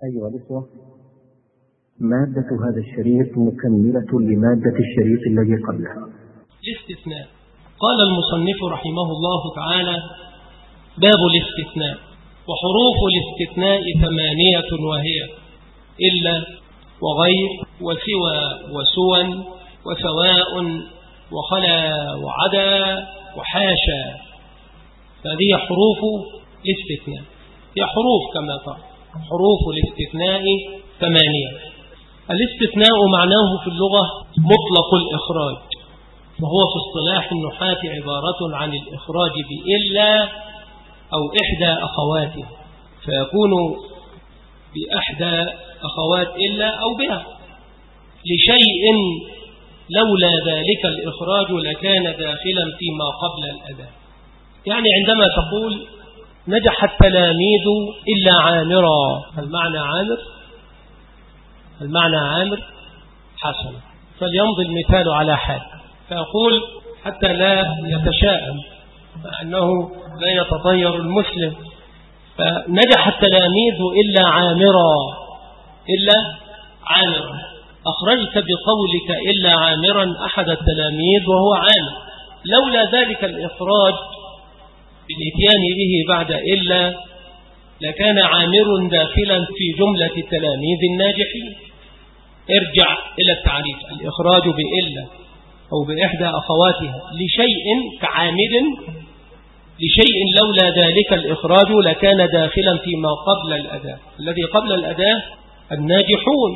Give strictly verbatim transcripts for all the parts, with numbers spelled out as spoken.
أيها الإخوة، مادة هذا الشريط مكملة لمادة الشريط الذي قبله. الاستثناء. قال المصنف رحمه الله تعالى: باب الاستثناء. وحروف الاستثناء ثمانية وهي: إلا، وغير، وسوى، وسوى، وسواء، وخلا، وعدا، وحاشا. هذه حروف الاستثناء، هي حروف كما قال. حروف الاستثناء ثمانية. الاستثناء معناه في اللغة مطلق الإخراج، وهو في اصطلاح النحاة عبارة عن الإخراج بإلا أو إحدى أخواته، فيكون بأحدى أخوات إلا أو بها لشيء لولا ذلك الإخراج لكان داخلا فيما قبل الأداة. يعني عندما تقول نجح التلاميذ إلا عامرا، المعنى عامر، المعنى عامر حسن، فليمضي المثال على حال، فيقول حتى لا يتشائم أنه لا يتطير المسلم، فنجح التلاميذ إلا عامرا، إلا عامرا، أخرجت بقولك إلا عامرا أحد التلاميذ وهو عامر، لولا ذلك الإخراج بالإتيان به بعد إلا لكان عامر داخلا في جملة التلاميذ الناجحين. ارجع إلى التعريف: الإخراج بإلا أو بإحدى أخواتها لشيء كعامل، لشيء لولا ذلك الإخراج لكان داخلا فيما قبل الأداة. الذي قبل الأداة الناجحون،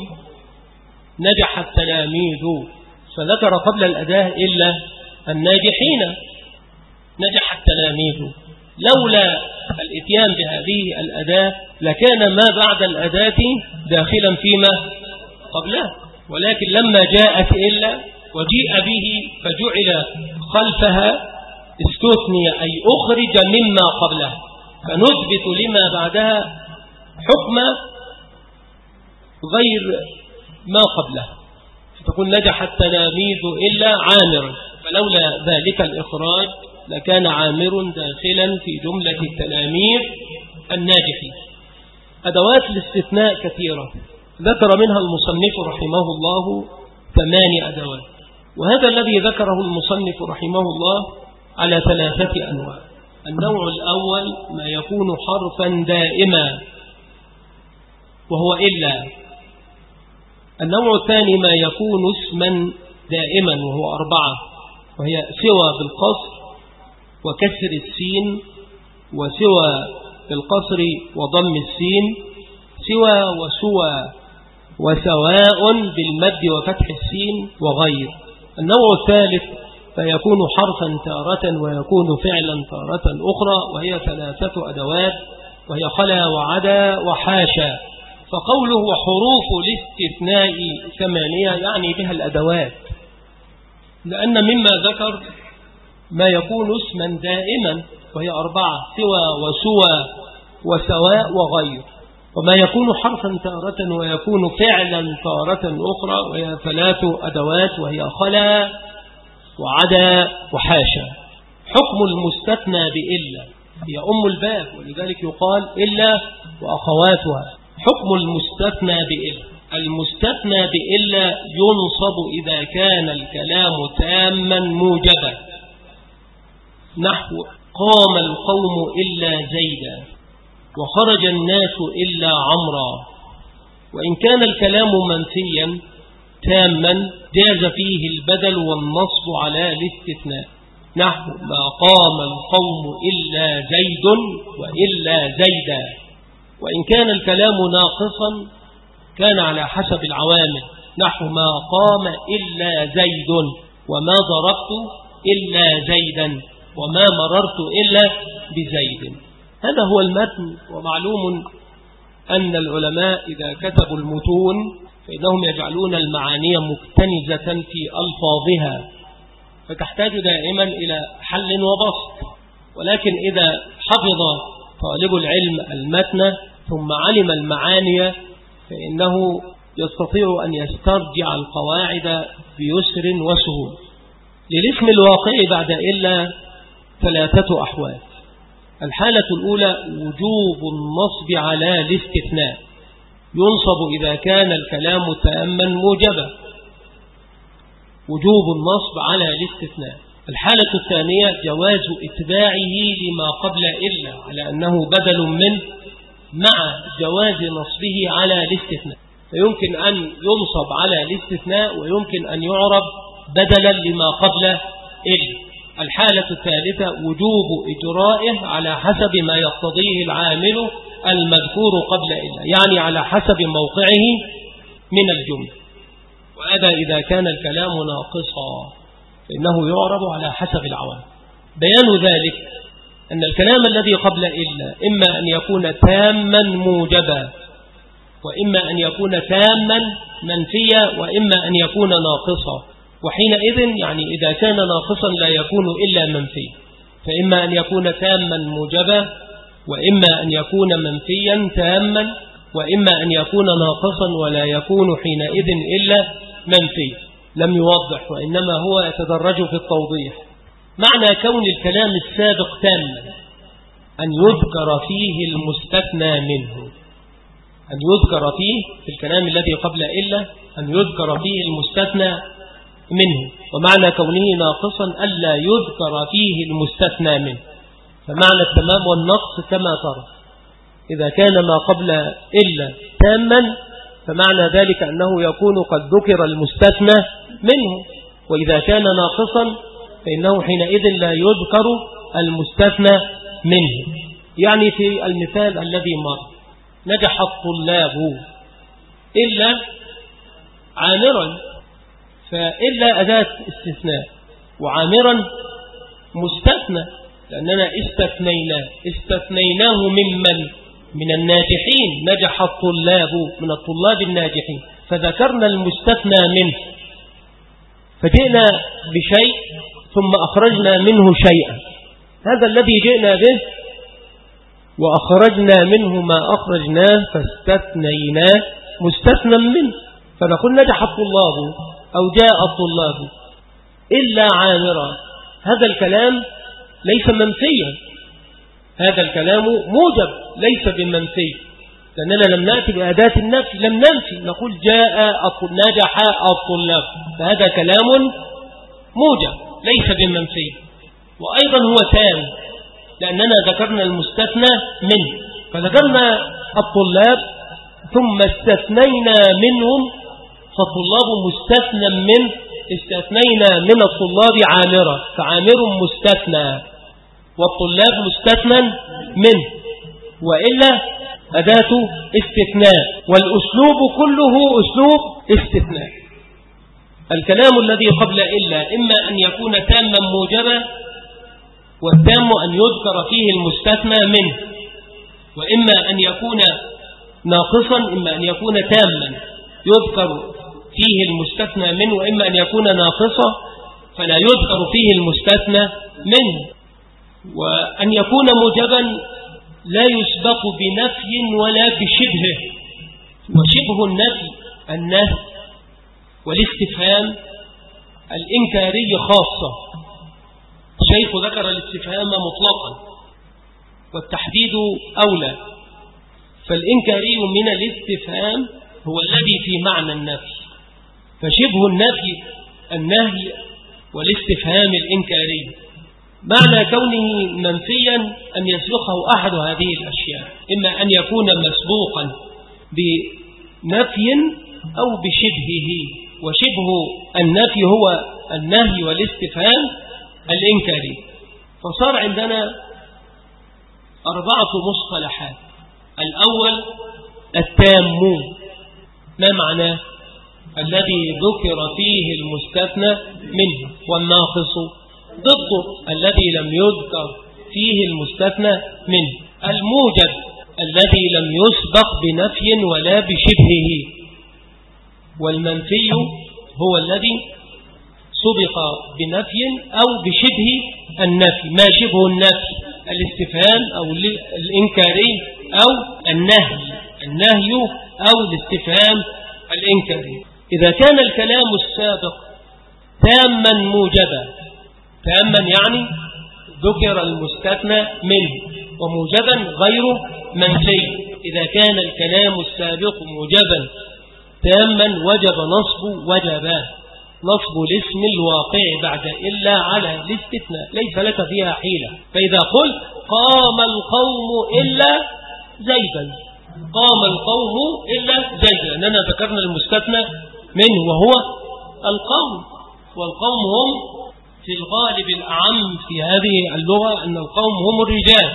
نجح التلاميذ، فذكر قبل الأداة إلا الناجحين، نجح التلاميذ. لولا الاتيان بهذه الأداة لكان ما بعد الأداة داخلا فيما قبله، ولكن لما جاءت إلا وجيء به فجعل خلفها استثني، أي أخرج مما قبله، فنثبت لما بعدها حكم غير ما قبله، فتقول نجح التلاميذ إلا عامر، فلولا ذلك الإخراج لكان عامر داخلا في جملة التلاميذ الناجحين. أدوات الاستثناء كثيرة، ذكر منها المصنف رحمه الله ثماني أدوات، وهذا الذي ذكره المصنف رحمه الله على ثلاثة أنواع. النوع الأول ما يكون حرفا دائما وهو إلا. النوع الثاني ما يكون اسما دائما وهو أربعة، وهي سوى بالقصر وكسر السين، وسوى بالقصر وضم السين، سوى وسوى، وسواء بالمد وفتح السين، وغير. النوع الثالث فيكون حرفا تارة ويكون فعلا تارة أخرى، وهي ثلاثة أدوات، وهي خلا وعدا وحاشا. فقوله وحروف الاستثناء ثمانية يعني بها الأدوات، لأن مما ذكر ما يكون اسما دائما وهي أربعة: سوى وسوى وسواء وغير، وما يكون حرفا تارة ويكون فعلا تارة أخرى، وهي ثلاث أدوات، وهي خلا وعدا وحاشا. حكم المستثنى بإلا هي أم الباب، ولذلك يقال إلا وأخواتها. حكم المستثنى بإلا: المستثنى بإلا ينصب إذا كان الكلام تاما موجبا، نحو قام القوم إلا زيدا، وخرج الناس إلا عمرا. وإن كان الكلام منفيا تاما جاز فيه البدل والنصب على الاستثناء، نحو ما قام القوم إلا زيد وإلا زيدا. وإن كان الكلام ناقصا كان على حسب العوامل، نحو ما قام إلا زيد، وما ضربت إلا زيدا، وما مررت إلا بزيد. هذا هو المتن. ومعلوم أن العلماء إذا كتبوا المتون فإنهم يجعلون المعاني مكتنزة في ألفاظها، فتحتاج دائما إلى حل وبسط. ولكن إذا حفظ طالب العلم المتن ثم علم المعاني فإنه يستطيع أن يسترجع القواعد بيسر وسهول. للاسم الواقع بعد إلا ثلاثة أحوال: الحالة الأولى وجوب النصب على الاستثناء، ينصب إذا كان الكلام تاما موجبا، وجوب النصب على الاستثناء. الحالة الثانية جواز اتباعه لما قبل إلا على أنه بدل منه مع جواز نصبه على الاستثناء، فيمكن أن ينصب على الاستثناء ويمكن أن يعرب بدلا لما قبل إلا. الحالة الثالثة وجوب إجرائه على حسب ما يقتضيه العامل المذكور قبل إلا، يعني على حسب موقعه من الجملة. وهذا إذا كان الكلام ناقصا فإنه يعرب على حسب العوامل. بيان ذلك أن الكلام الذي قبل إلا إما أن يكون تاما موجبا، وإما أن يكون تاما منفيا، وإما أن يكون ناقصا. وحينئذ يعني إذا كان ناقصا لا يكون إلا منفي، فإما أن يكون تاما موجبا، وإما أن يكون منفيا تاما، وإما أن يكون ناقصا ولا يكون حينئذ إلا منفي. لم يوضح وإنما هو يتدرج في التوضيح. معنى كون الكلام السابق تاما أن يذكر فيه المستثنى منه، أن يذكر فيه في الكلام الذي قبل إلا أن يذكر فيه المستثنى منه. ومعنى كونه ناقصا ألا يذكر فيه المستثنى منه. فمعنى التمام والنقص كما ترى، إذا كان ما قبل إلا تاما فمعنى ذلك أنه يكون قد ذكر المستثنى منه، وإذا كان ناقصا فإنه حينئذ لا يذكر المستثنى منه. يعني في المثال الذي مر نجح الطلاب إلا عامرا، فإلا أداة استثناء وعامرا مستثنى، لأننا استثنينا استثنيناه ممن من الناجحين. نجح الطلاب من الطلاب الناجحين، فذكرنا المستثنى منه، فجئنا بشيء ثم أخرجنا منه شيئا. هذا الذي جئنا به وأخرجنا منه ما أخرجناه فاستثنيناه مستثنى منه. فنقول نجح الطلاب أو جاء الطلاب إلا عامرا. هذا الكلام ليس منفيا، هذا الكلام موجب ليس بمنفي، لأننا لم نأتي بأداة النفي، لم ننفي، نقول جاء نجح الطلاب، فهذا كلام موجب ليس بمنفي. وأيضا هو تام لأننا ذكرنا المستثنى منه، فذكرنا الطلاب ثم استثنينا منهم، فالطلاب مستثنى منه، استثنينا من الطلاب عامرة، فعامر مستثنى والطلاب مستثنى منه، وإلا أداة استثناء، والأسلوب كله أسلوب استثناء. الكلام الذي قبل إلا إما أن يكون تاما موجبا، والتام أن يذكر فيه المستثنى منه، وإما أن يكون ناقصا، إما أن يكون تاما يذكر فيه المستثنى منه، وإما أن يكون ناقصا فلا يذكر فيه المستثنى منه. وأن يكون موجبا لا يسبق بنفي ولا بشبهه، وشبه النفي النهي والاستفهام الإنكاري خاصة. الشيخ ذكر الاستفهام مطلقا والتحديد أولى، فالإنكاري من الاستفهام هو الذي في معنى النفي، فشبه النفي النهي والاستفهام الإنكاري. معنى كونه منفيا أن يسبقه أحد هذه الأشياء، إما أن يكون مسبوقا بنفي أو بشبهه، وشبه النفي هو النهي والاستفهام الإنكاري. فصار عندنا أربعة مصطلحات. الأول التام، ما معناه؟ الذي ذكر فيه المستثنى منه، والناقص ضده الذي لم يذكر فيه المستثنى منه. الموجب الذي لم يسبق بنفي ولا بشبهه، والمنفي هو الذي سبق بنفي أو بشبه النفي. ما شبه النفي؟ الاستفهام أو الإنكاري أو النهي النهي أو الاستفهام الإنكاري. إذا كان الكلام السابق تاما موجبا، تاما يعني ذكر المستثنى منه، وموجبا غير منفي، إذا كان الكلام السابق موجبا تاما وجب نصب وجبا نصب الاسم الواقع بعد إلا على الاستثناء ليس لك فيها حيلة. فإذا قلت قام القوم إلا زيدا قام القوم إلا زيدا لأننا ذكرنا المستثنى منه وهو القوم، والقوم هم في الغالب الأعم في هذه اللغة أن القوم هم الرجال.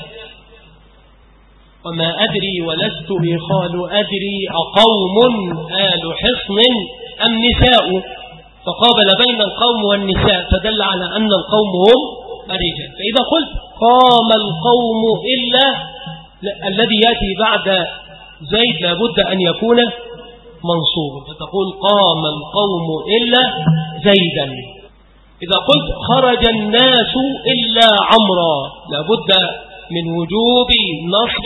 وما أدري ولست بخال أدري أقوم آل حصن أم نساء، فقابل بين القوم والنساء فدل على أن القوم هم الرجال. فإذا قلت قام القوم إلا الذي يأتي بعد زيد لابد أن يكون منصوب، فتقول قام القوم إلا زيدا. إذا قلت خرج الناس إلا عمرا لابد من وجوب نصب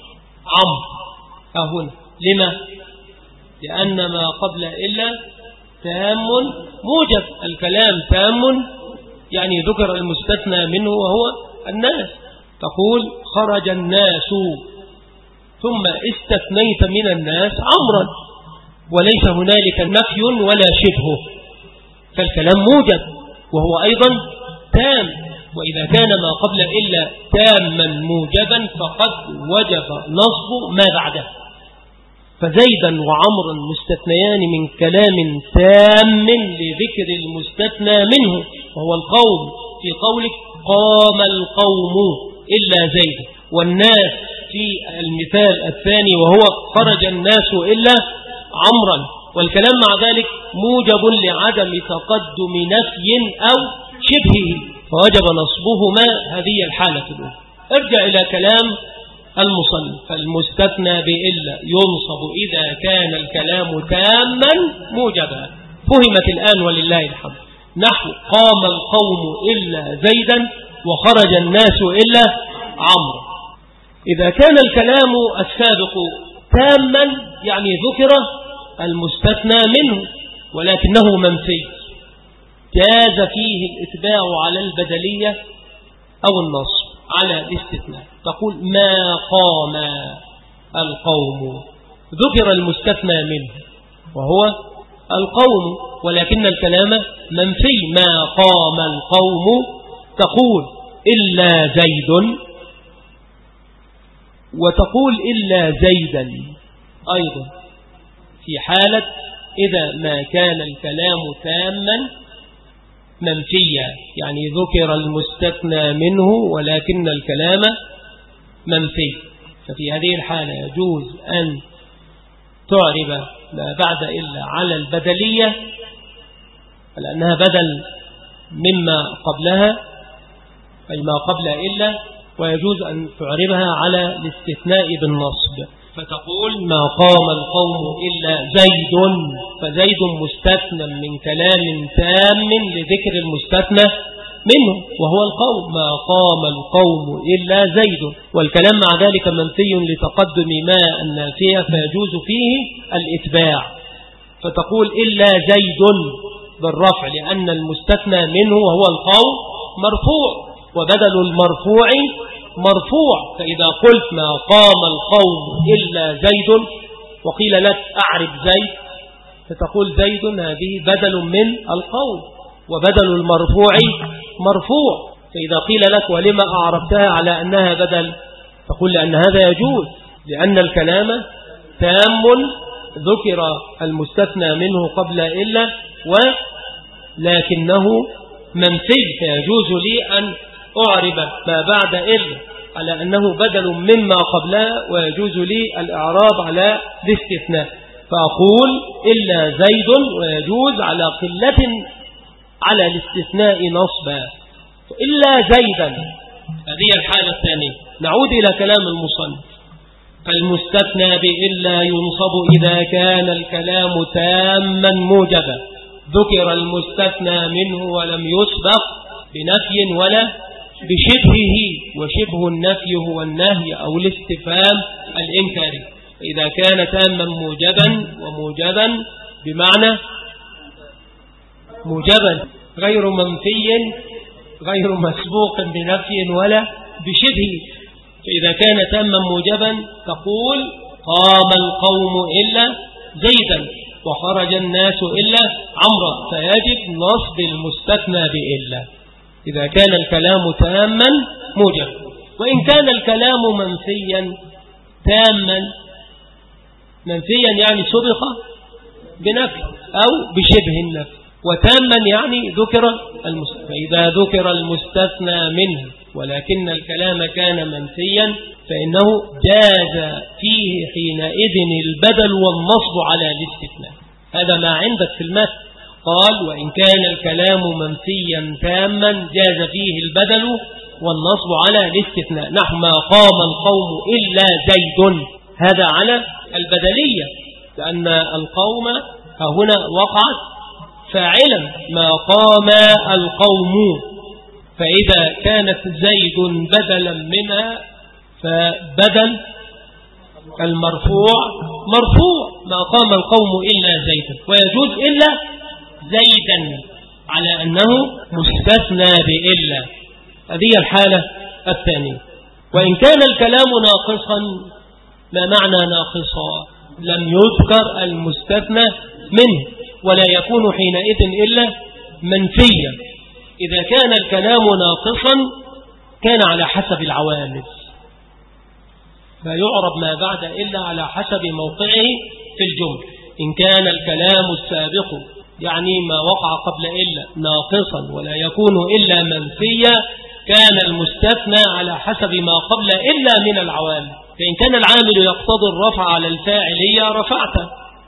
عمرو هنا. لما؟ لأن ما قبل إلا تام موجب، الكلام تام يعني ذكر المستثنى منه وهو الناس. تقول خرج الناس ثم استثنيت من الناس عمرا وليس هنالك نفي ولا شبهه، فالكلام موجب وهو أيضا تام. وإذا كان ما قبل إلا تاما موجبا فقد وجب نصب ما بعده. فزيدا وعمرا مستثنيان من كلام تام لذكر المستثنى منه وهو القوم، في قولك قام القوم إلا زيد، والناس في المثال الثاني وهو خرج الناس إلا عمرا، والكلام مع ذلك موجب لعدم تقدم نفي أو شبهه فوجب نصبهما هذه الحالة الأولى. ارجع إلى كلام المصنف، فالمستثنى بإلا ينصب إذا كان الكلام تاما موجبا. فهمت الآن ولله الحمد. نحو قام القوم إلا زيدا وخرج الناس إلا عمرو. إذا كان الكلام السابق تاما يعني ذكر المستثنى منه ولكنه منفي جاز فيه الإتباع على البدلية أو النصب على الاستثناء. تقول ما قام القوم، ذكر المستثنى منه وهو القوم ولكن الكلام منفي. ما قام القوم تقول إلا زيد، وتقول إلا زيدا أيضا في حالة إذا ما كان الكلام تاما منفيا يعني ذكر المستثنى منه ولكن الكلام منفي. ففي هذه الحالة يجوز أن تعرب ما بعد إلا على البدلية لأنها بدل مما قبلها أي ما قبل إلا، ويجوز أن تعربها على الاستثناء بالنصب. فتقول ما قام القوم إلا زيد، فزيد مستثنى من كلام تام لذكر المستثنى منه وهو القوم. ما قام القوم إلا زيد، والكلام مع ذلك منفي لتقدم ما النافية فيجوز فيه الإتباع. فتقول إلا زيد بالرفع لأن المستثنى منه وهو القوم مرفوع، وبدل المرفوع مرفوع. فإذا قلت ما قام القوم إلا زيد وقيل لك أعرف زيد فتقول زيد هذه بدل من القوم وبدل المرفوع مرفوع. فإذا قيل لك ولما أعربتها على أنها بدل تقول لأن هذا يجوز لأن الكلام تام ذكر المستثنى منه قبل إلا ولكنه منفي، فيجوز لي أن أعرب ما بعد إلا على أنه بدل مما قبلها ويجوز لي الإعراب على الاستثناء. فأقول إلا زيد ويجوز على قلة على الاستثناء نصبا. إلا زيدا هذه الحالة الثانية. نعود إلى كلام المصنف. فالمستثنى بإلا ينصب إذا كان الكلام تاما موجبا ذكر المستثنى منه ولم يسبق بنفي ولا بشبهه، وشبه النفي هو النهي أو الاستفهام الإنكاري. فإذا كان تاما موجبا وموجبا بمعنى موجبا غير منفي غير مسبوق بنفي ولا بشبه. فإذا كان تاما موجبا تقول قام القوم إلا زيدا وخرج الناس إلا عمرا، فيجب نصب المستثنى بإلا إذا كان الكلام تاما موجبا. وإن كان الكلام منفيا تاما، منفيا يعني سبق بنفي أو بشبه النفي، وتاما يعني ذكر المستثنى. فإذا ذكر المستثنى منه ولكن الكلام كان منفيا فإنه جاز فيه حينئذ البدل والنصب على الاستثناء. هذا ما عندك في المتن، قال وإن كان الكلام منفيا تاما جاز فيه البدل والنصب على الاستثناء. نحو ما قام القوم إلا زيد، هذا على البدلية، لأن القوم هنا وقعت فاعلا ما قام القوم، فإذا كانت زيد بدلا منها فبدل المرفوع مرفوع ما قام القوم إلا زيدا، ويجوز إلا زيدا على أنه مستثنى بإلا. هذه الحالة الثانية. وإن كان الكلام ناقصا، ما معنى ناقصا؟ لم يذكر المستثنى منه ولا يكون حينئذ إلا منفيا. إذا كان الكلام ناقصا كان على حسب العوامل، فيعرب ما بعد إلا على حسب موقعه في الجمل. إن كان الكلام السابق يعني ما وقع قبل إلا ناقصا ولا يكون إلا منفيا كان المستثنى على حسب ما قبل إلا من العوامل. فإن كان العامل يقتضي الرفع على الفاعلية رفعته،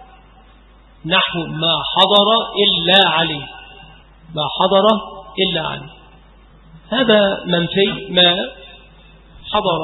نحو ما حضر إلا علي، ما حضر إلا علي، هذا منفي ما حضر،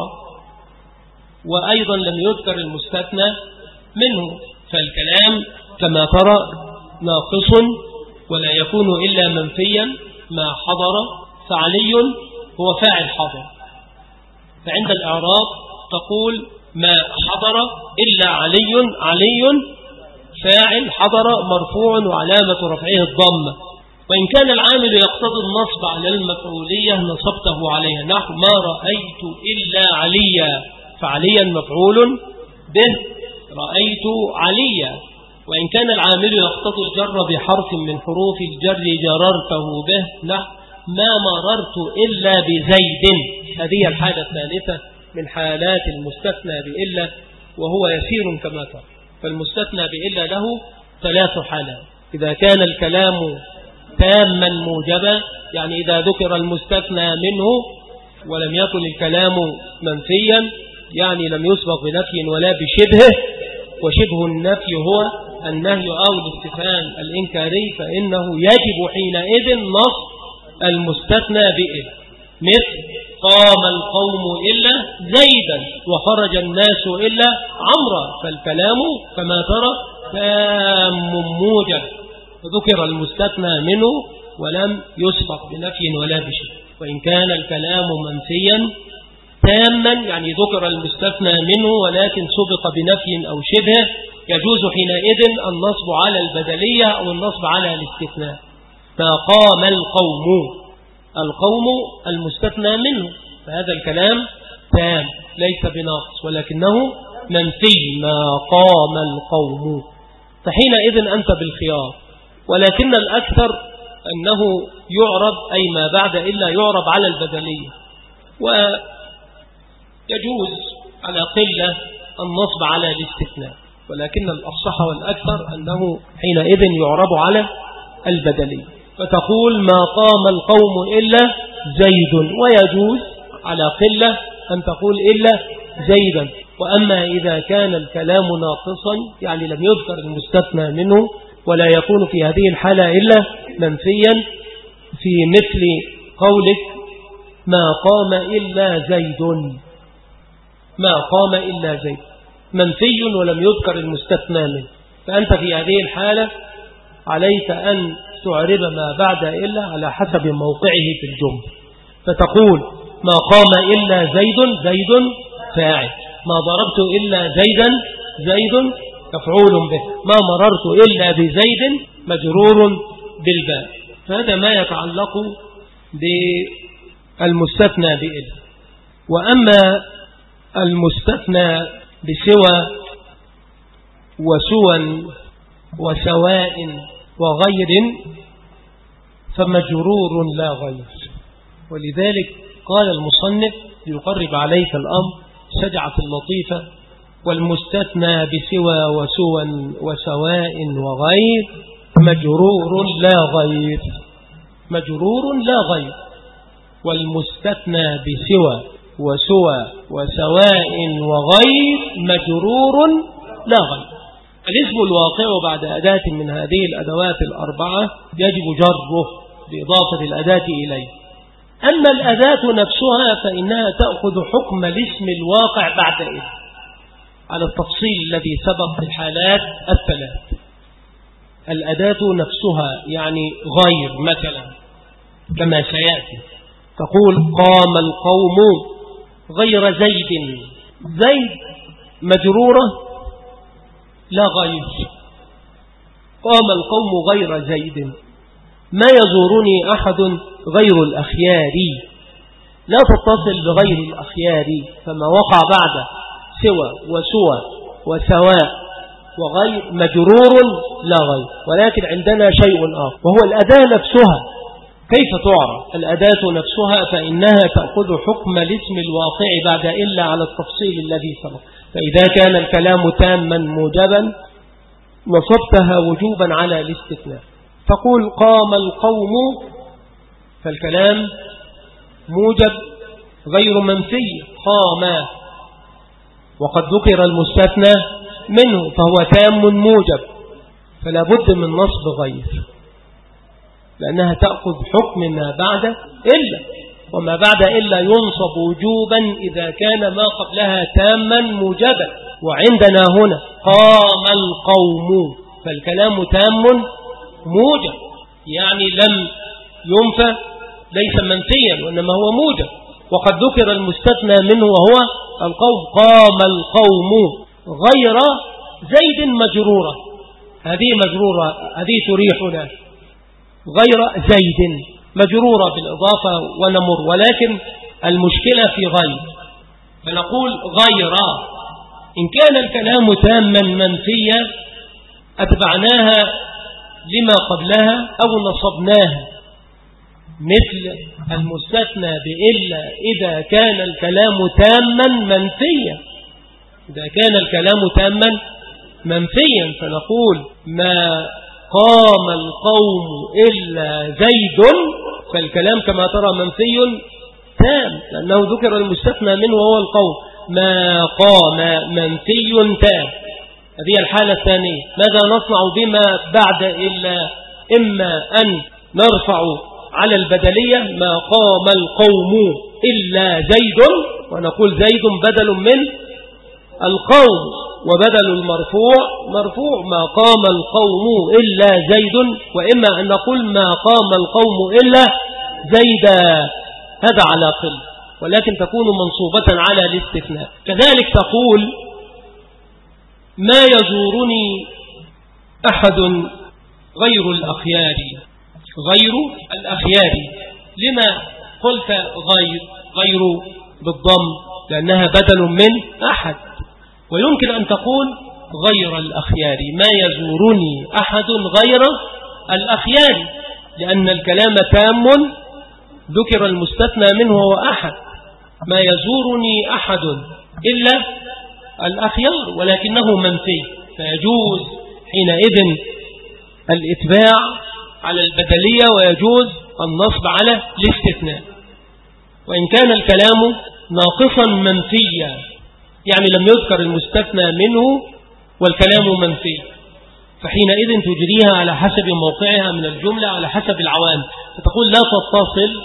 وأيضا لم يذكر المستثنى منه، فالكلام كما ترى ناقص ولا يكون إلا منفيا ما حضر، فعلي هو فاعل حضر. فعند الإعراب تقول ما حضر إلا علي، علي فاعل حضر مرفوع وعلامة رفعه الضمة. وإن كان العامل يقتضي النصب على المفعولية نصبته عليها، نحو ما رأيت إلا عليا، فعليا مفعول به رأيت عليا. وإن كان العامل يقتضي الجر بحرف من حروف الجر جررته به، نحو ما مررت إلا بزيد. هذه الحالة الثالثة من حالات المستثنى بإلا، وهو يسير كما ترى. فالمستثنى بإلا له ثلاث حالات. إذا كان الكلام تاما موجبا، يعني إذا ذكر المستثنى منه ولم يكن الكلام منفيا، يعني لم يسبق بنفي ولا بشبهه، وشبه النفي هو النهي أو الاستفهام الإنكاري، فإنه يجب حينئذ نصب المستثنى بإلا، مثل قام القوم إلا زيدا وخرج الناس إلا عمرا، فالكلام كما ترى تام موجب، ذكر المستثنى منه ولم يسبق بنفي ولا بشيء. وإن كان الكلام منفيا تاما، يعني ذكر المستثنى منه ولكن سبق بنفي أو شبه، يجوز حينئذ النصب على البدلية أو النصب على الاستثناء. فقام القوم، القوم المستثنى منه، فهذا الكلام تام ليس بناقص ولكنه منفي، ما قام القوم، فحينئذ أنت بالخيار. ولكن الأكثر أنه يعرب أي ما بعد إلا يعرب على البدلية، ويجوز على قلة النصب على الاستثناء، ولكن الأفصح والأكثر أنه حينئذ يعرب على البدلية. فتقول ما قام القوم إلا زيد، ويجوز على قلة أن تقول إلا زيدا. وأما إذا كان الكلام ناقصا، يعني لم يذكر المستثنى منه ولا يكون في هذه الحالة إلا منفيا، في مثل قولك ما قام إلا زيد، ما قام إلا زيد منفي ولم يذكر المستثنى منه، فأنت في هذه الحالة عليك أن تعرب ما بعد إلا على حسب موقعه في الجملة، فتقول ما قام إلا زيد، زيد فاعل، ما ضربت إلا زيدا، زيد مفعول به، ما مررت إلا بزيد مجرور بالباء. فهذا ما يتعلق بالمستثنى بإلا. وأما المستثنى بسوى وسوى وسواء وغير فمجرور لا غير. ولذلك قال المصنف ليقرب عليك الأمر شجعة اللطيفة: والمستثنى بسوى وسوى وسواء وغير مجرور لا غير. مجرور لا غير. والمستثنى بسوى وسوى وسواء وغير مجرور لا غير. الاسم الواقع بعد أداة من هذه الأدوات الأربعة يجب جره بإضافة الأداة إليه. أما الأداة نفسها فإنها تأخذ حكم الاسم الواقع بعد إذ على التفصيل الذي سبق في الحالات الثلاث. الأداة نفسها يعني غير، مثلا كما سيأتي تقول قام القوم غير زيد. زيد مجرورة لا غير. قام القوم غير زيد. ما يزورني أحد غير الأخيار. لا تتصل بغير الأخيار، فما وقع بعد سوى وسوى وسواء وغير مجرور لا غير. ولكن عندنا شيء آخر وهو الأداة نفسها. كيف تعرف الأداة نفسها؟ فإنها تأخذ حكم الاسم الواقع بعد إلا على التفصيل الذي سبق. فإذا كان الكلام تاما موجبا نصبتها وجوبا على الاستثناء. تقول قام القوم، فالكلام موجب غير منفي. قام، وقد ذكر المستثنى منه فهو تام موجب، فلا بد من نصب غير، لأنها تأخذ حكم ما بعد إلا، وما بعد إلا ينصب وجوبا إذا كان ما قبلها تاما موجبا. وعندنا هنا قام القوم، فالكلام تام موجب، يعني لم ينفى، ليس منفيا وإنما هو موجب. وقد ذكر المستثنى منه وهو القوم. قام القوم غير زيد مجرورة. هذه مجرورة، هذه تريحنا. غير زيد مجرورة بالإضافة ونمر، ولكن المشكلة في غير، فنقول غير. إن كان الكلام تاما منفيا أتبعناها لما قبلها أو نصبناها، مثل المستثنى بإلا إذا كان الكلام تاما منفيا. إذا كان الكلام تاما منفيا فنقول ما قام القوم إلا زيد، فالكلام كما ترى منفي تام، لأنه ذكر المستثنى منه وهو القوم. ما قام منفي تام. هذه الحالة الثانية. ماذا نصنع بما بعد إلا؟ إما أن نرفع على البدلية ما قام القوم إلا زيد، ونقول زيد بدل من القوم، وبدل المرفوع مرفوع ما قام القوم إلا زيد. وإما أن نقول ما قام القوم إلا زيدا، هذا على قل، ولكن تكون منصوبة على الاستثناء. كذلك تقول ما يزورني أحد غير الأخيار. غير الأخيار، لما قلت غير؟ غير بالضم لأنها بدل من أحد. ويمكن أن تقول غير الأخيار. ما يزورني أحد غير الأخيار، لأن الكلام تام ذكر المستثنى منه هو أحد. ما يزورني أحد إلا الأخيار، ولكنه منفي، فيجوز حينئذ الإتباع على البدلية ويجوز النصب على الاستثناء. وإن كان الكلام ناقصا منفيا، يعني لم يذكر المستثنى منه والكلام منفي، فحينئذ تجريها على حسب موقعها من الجملة، على حسب العوامل، فتقول لا تتصل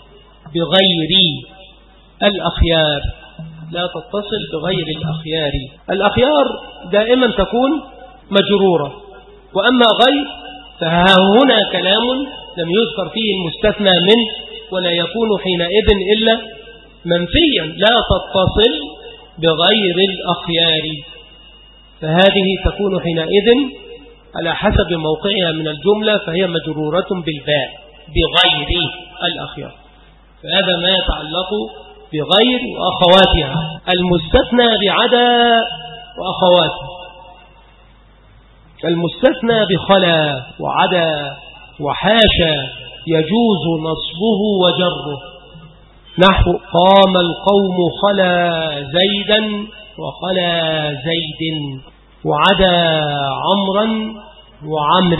بغير الأخيار. لا تتصل بغير الأخيار. الأخيار دائما تكون مجرورة، وأما غير فها هنا كلام لم يذكر فيه المستثنى منه ولا يكون حينئذ إلا منفيا. لا تتصل بغير الأخيار، فهذه تكون حينئذ على حسب موقعها من الجملة، فهي مجرورة بالباء بغير الأخيار. فهذا ما يتعلق بغير وأخواتها. المستثنى بعدا وأخواتها. فالمستثنى بخلا وعدا وحاشا يجوز نصبه وجره، نحو قام القوم خلا زيدا وخلا زيد، وعدا عمرا وعمر،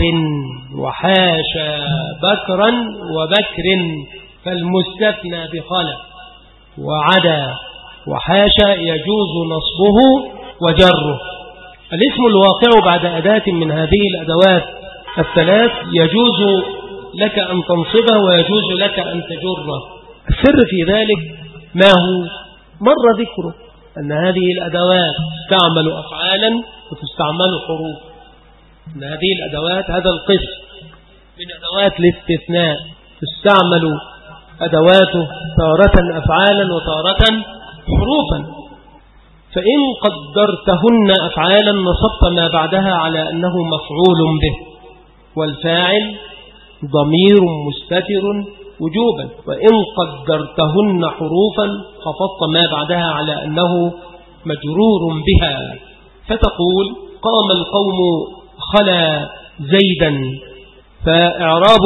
وحاشا بكرا وبكر. فالمستثنى بخلا وعدا وحاشا يجوز نصبه وجره. الاسم الواقع بعد أداة من هذه الأدوات الثلاث يجوز لك أن تنصبه ويجوز لك أن تجره. السر في ذلك ما هو؟ مر ذكره أن هذه الأدوات تستعمل أفعالا وتستعمل حروف. أن هذه الأدوات هذا القسم من أدوات الاستثناء تستعمل أدواته تارة أفعالا وتارة حروفا. فإن قدرتهن أفعالا نصبت ما بعدها على أنه مفعول به، والفاعل ضمير مستتر وجوبا. وإن قدرتهن حروفا خفضت ما بعدها على أنه مجرور بها، فتقول قام القوم خلا زيدا، فإعراب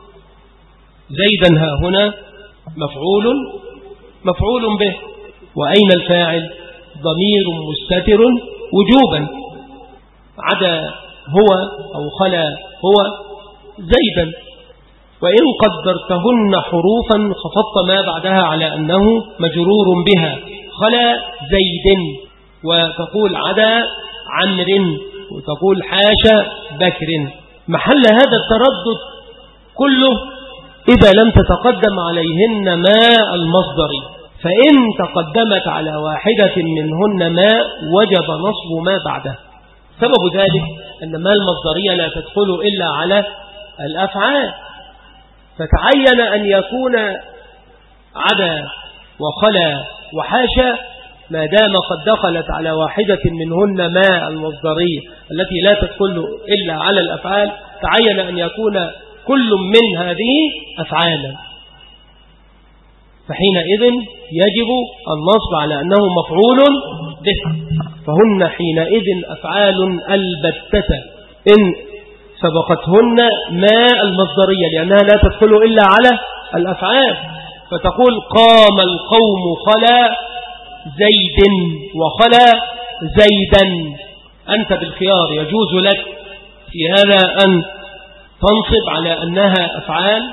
زيدا ها هنا مفعول مفعول به، وأين الفاعل؟ ضمير مستتر وجوبا، عدا هو أو خلا هو زيدا. وإن قدرتهن حروفا خفضت ما بعدها على أنه مجرور بها، خلا زيد، وتقول عدا عمر، وتقول حاشا بكر. محل هذا التردد كله إذا لم تتقدم عليهن ما المصدري، فإن تقدمت على واحدة منهن ما وجب نصب ما بعده. سبب ذلك أن ما المصدرية لا تدخل إلا على الأفعال، فتعين أن يكون عدا وخلا وحاشا ما دام قد دخلت على واحدة منهن ما المصدرية التي لا تدخل إلا على الأفعال، تعين أن يكون كل من هذه أفعالا، فحينئذ يجب النصب على أنه مفعول به. فهن حينئذ أفعال البتة إن سبقتهن ما المصدرية، لأنها لا تدخل إلا على الأفعال. فتقول قام القوم خلا زيد وخلا زيدا، أنت بالخيار، يجوز لك في هذا أن تنصب على أنها أفعال،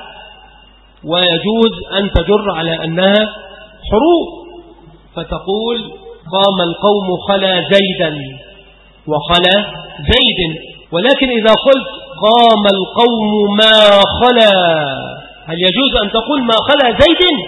ويجوز أن تجر على أنها حروف. فتقول قام القوم خلا زيدا وخلا زيد. ولكن إذا قلت قام القوم ما خلا، هل يجوز أن تقول ما خلا زيد؟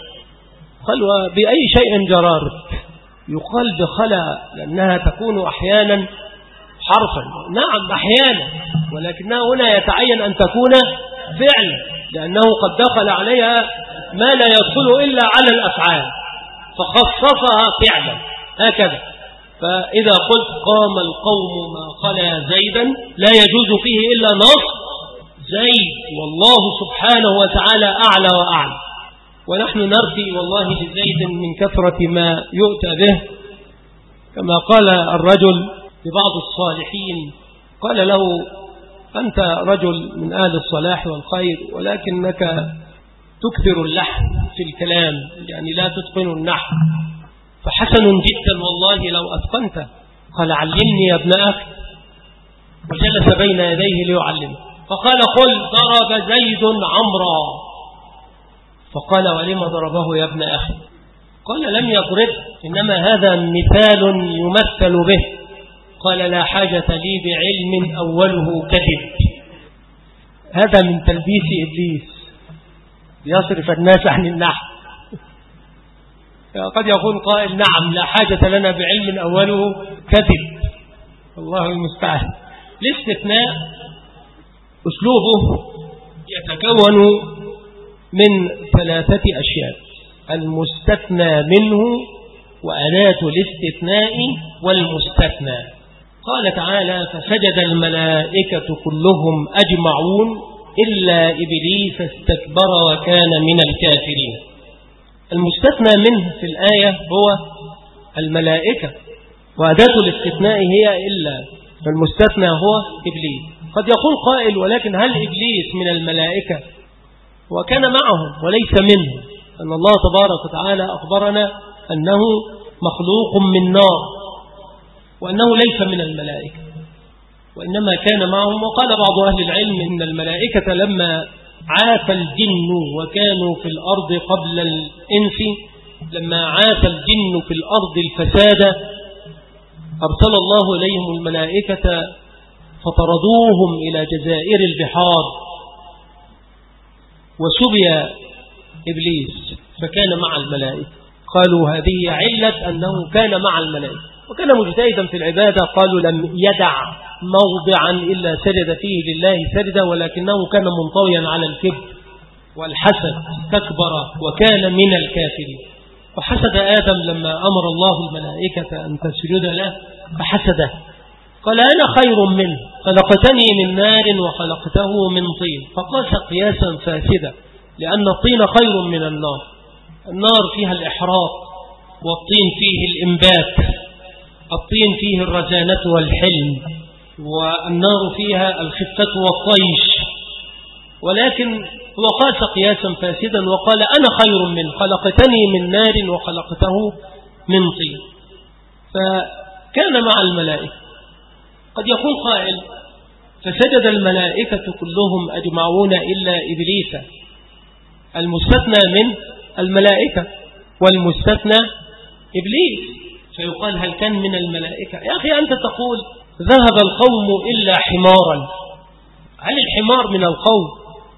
خلوة بأي شيء جرار يقال بخلا، لأنها تكون أحيانا حرفا، نعم أحيانا، ولكنها هنا يتعين أن تكون فعلا، لأنه قد دخل عليها ما لا يدخل إلا على الأفعال فخصصها فعلا هكذا. فإذا قلت قام القوم ما خلا زيدا لا يجوز فيه إلا نصب زيد، والله سبحانه وتعالى أعلى وأعلى. ونحن نرثي والله لزيد من كثرة ما يؤتى به، كما قال الرجل لبعض الصالحين، قال له أنت رجل من أهل الصلاح والخير ولكنك تكثر اللحن في الكلام، يعني لا تتقن النحو، فحسن جدا والله لو أتقنته. قال علمني يا ابن أخي، وجلس بين يديه ليعلمه، فقال قل ضرب زيد عمرا. فقال ولما ضربه يا ابن أخي؟ قال لم يضرب، إنما هذا مثال يمثل به. قال لا حاجة لي بعلم أوله كذب. هذا من تلبيس إبليس يصرف الناس عن النحو. قد يقول قائل نعم لا حاجة لنا بعلم أوله كذب، الله المستعان. الاستثناء أسلوبه يتكون من ثلاثة أشياء: المستثنى منه، وأداة الاستثناء، والمستثنى. قال تعالى فسجد الملائكة كلهم أجمعون إلا إبليس استكبر وكان من الكافرين. المستثنى منه في الآية هو الملائكة، وأداة الاستثناء هي إلا فالمستثنى هو إبليس. قد يقول قائل ولكن هل إبليس من الملائكة؟ وكان معهم وليس منهم، أن الله تبارك وتعالى أخبرنا أنه مخلوق من نار وأنه ليس من الملائكة وإنما كان معهم. وقال بعض أهل العلم إن الملائكة لما عاف الجن وكانوا في الأرض قبل الإنس، لما عاف الجن في الأرض الفساد أرسل الله إليهم الملائكة فطردوهم إلى جزائر البحار، وسبي إبليس فكان مع الملائكة. قالوا هذه علة أنه كان مع الملائكة، وكان مجتهدا في العبادة. قالوا لم يدع موضعا إلا سجد فيه لله سجدا، ولكنه كان منطويا على الكبر والحسد، تكبر وكان من الكافرين. وحسد آدم لما أمر الله الملائكة أن تسجد له فحسده، قال أنا خير منه، خلقتني من نار وخلقته من طين، فقاس قياسا فاسدا، لأن الطين خير من النار. النار فيها الإحراق، والطين فيه الإنبات، الطين فيه الرزانة والحلم، والنار فيها الخفة والطيش. ولكن هو قاس قياسا فاسدا وقال أنا خير منه، خلقتني من نار وخلقته من طين. فكان مع الملائكة. قد يكون قائل فسجد الملائكة كلهم أجمعون إلا إبليس، المستثنى من الملائكة والمستثنى إبليس، فيقال هل كان من الملائكة؟ يا أخي أنت تقول ذهب القوم إلا حمارا، هل الحمار من القوم؟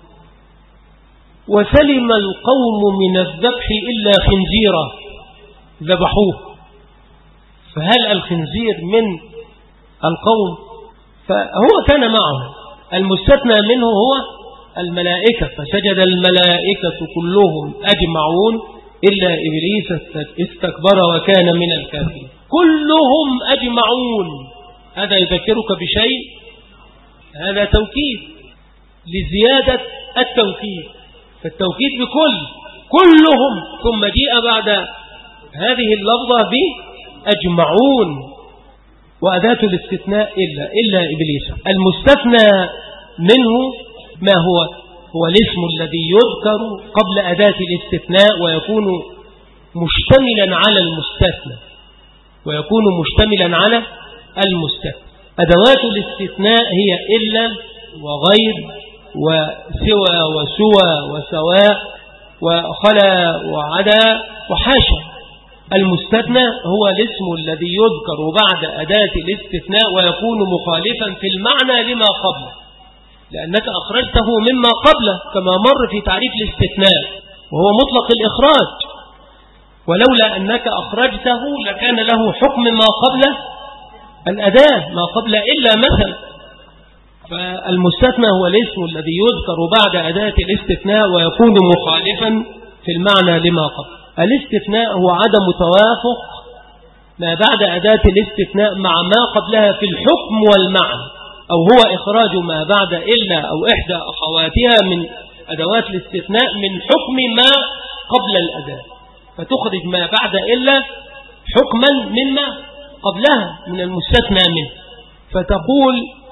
وسلم القوم من الذبح إلا خنزيرا ذبحوه، فهل الخنزير من القوم؟ فهو كان معه. المستثنى منه هو الملائكة، فسجد الملائكة كلهم أجمعون إلا إبليس استكبر وكان من الكافرين. كلهم أجمعون، هذا يذكرك بشيء، هذا توكيد لزيادة التوكيد، فالتوكيد بكل كلهم، ثم جيء بعد هذه اللفظة بأجمعون وأداة الاستثناء إلا إلا إبليس. المستثنى منه ما هو؟ هو الاسم الذي يذكر قبل أداة الاستثناء ويكون مشتملا على المستثنى ويكون مشتملا على المستثنى. أدوات الاستثناء هي إلا وغير وسوى وسوى وسواء وخلا وعدا وحاشا. المستثنى هو الاسم الذي يذكر بعد أداة الاستثناء ويكون مخالفا في المعنى لما قبله، لأنك أخرجته مما قبله كما مر في تعريف الاستثناء، وهو مطلق الإخراج، ولولا أنك أخرجته لكان له حكم ما قبله الأداة، ما قبل إلا مثلا. فالمستثنى هو الاسم الذي يذكر بعد أداة الاستثناء ويكون مخالفا في المعنى لما قبل. الاستثناء هو عدم توافق ما بعد أداة الاستثناء مع ما قبلها في الحكم والمعنى، أو هو إخراج ما بعد إلا أو إحدى أخواتها من أدوات الاستثناء من حكم ما قبل الأداة، فتخرج ما بعد إلا حكما مما قبلها من المستثنى منه. فتقول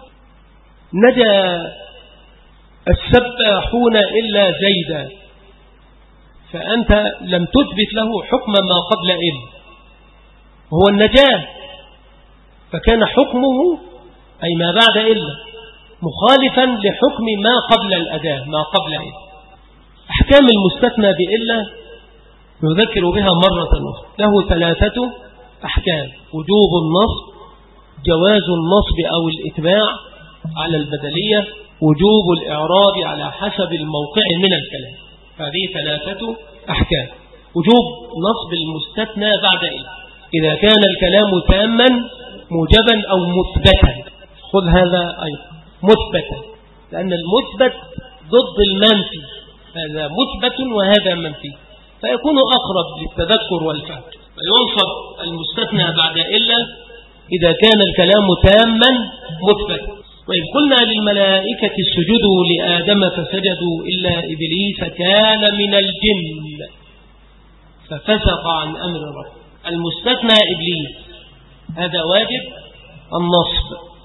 نجا السباحون إلا زيدا، فأنت لم تثبت له حكم ما قبل إلا، وهو النجاة، فكان حكمه أي ما بعد إلا مخالفا لحكم ما قبل الأداة، ما قبل إلا. أحكام المستثنى بإلا نذكر بها مرة أخرى، له ثلاثة أحكام: وجوب النصب، جواز النصب أو الإتباع على البدلية، وجوب الإعراب على حسب الموقع من الكلام. هذه ثلاثة أحكام. وجوب نصب المستثنى بعد إلا إذا كان الكلام تاما موجبا أو مثبتا. خذ هذا أيضا مثبتا، لأن المثبت ضد المنفي، هذا مثبت وهذا منفي، فيكون أقرب للتذكر والفهم. فينصب المستثنى بعد إلا إذا كان الكلام تاما مثبتا. وإذ قلنا للملائكة اسجدوا لآدم فسجدوا إلا إبليس كان من الجن ففسق عن أمر ربه. المستثنى إبليس، هذا واجب النصب،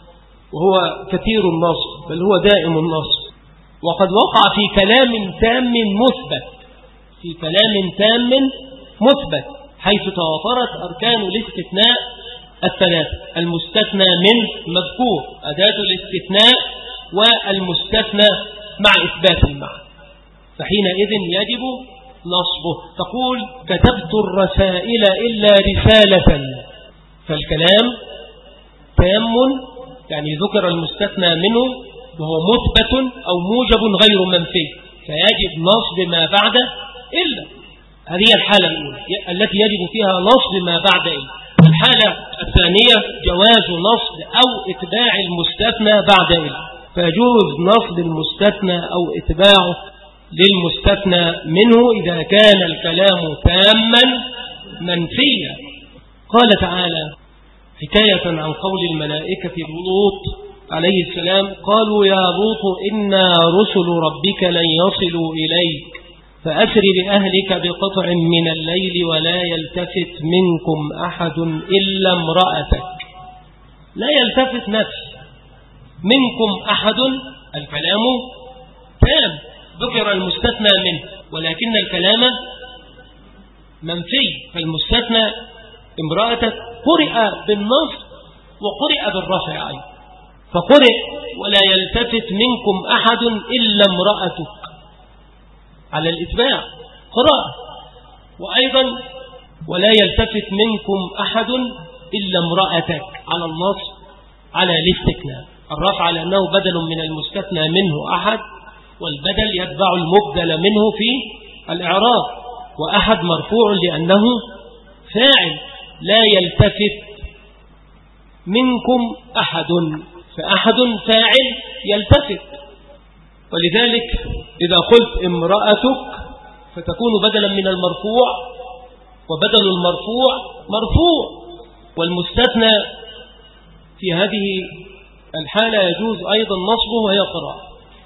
وهو كثير النصب بل هو دائم النصب، وقد وقع في كلام تام مثبت في كلام تام مثبت حيث توافرت أركان الاستثناء الثلاثة: المستثنى من مذكور، أداة الاستثناء، والمستثنى مع إثبات المعنى، فحينئذ يجب نصبه. تقول كتبت الرسائل إلا رسالة، فالكلام تام يعني ذكر المستثنى منه وهو مثبت أو موجب غير منفي، فيجب نصب ما بعد إلا. هذه الحالة الأولى التي يجب فيها نصب ما بعد إلا. الحالة الثانية جواز نصب أو إتباع المستثنى بعد إلا، فيجوز نصب المستثنى أو إتباعه للمستثنى منه إذا كان الكلام تاما منفيا. قال تعالى حكاية عن قول الملائكة لوط عليه السلام: قالوا يا لوط إنا رسل ربك لن يصلوا إليك فأسر بأهلك بقطع من الليل ولا يلتفت منكم أحد إلا امرأتك. لا يلتفت نفس منكم أحد، الكلام تام ذكر المستثنى منه ولكن الكلام منفي، فالمستثنى امرأتك قرئ بالنص وقرئ بالرفع أيضا، فقرئ ولا يلتفت منكم أحد إلا امرأتك على الإتباع قراءة، وأيضا ولا يلتفت منكم أحد إلا امرأتك على النص على الاستثناء. الرفع لأنه بدل من المستثنى منه أحد، والبدل يتبع المبدل منه في الإعراب، وأحد مرفوع لأنه فاعل. لا يلتفت منكم أحد، فأحد فاعل يلتفت، ولذلك إذا قلت امرأتك فتكون بدلا من المرفوع، وبدل المرفوع مرفوع، والمستثنى في هذه الحالة يجوز أيضا نصبه وهي قراءة.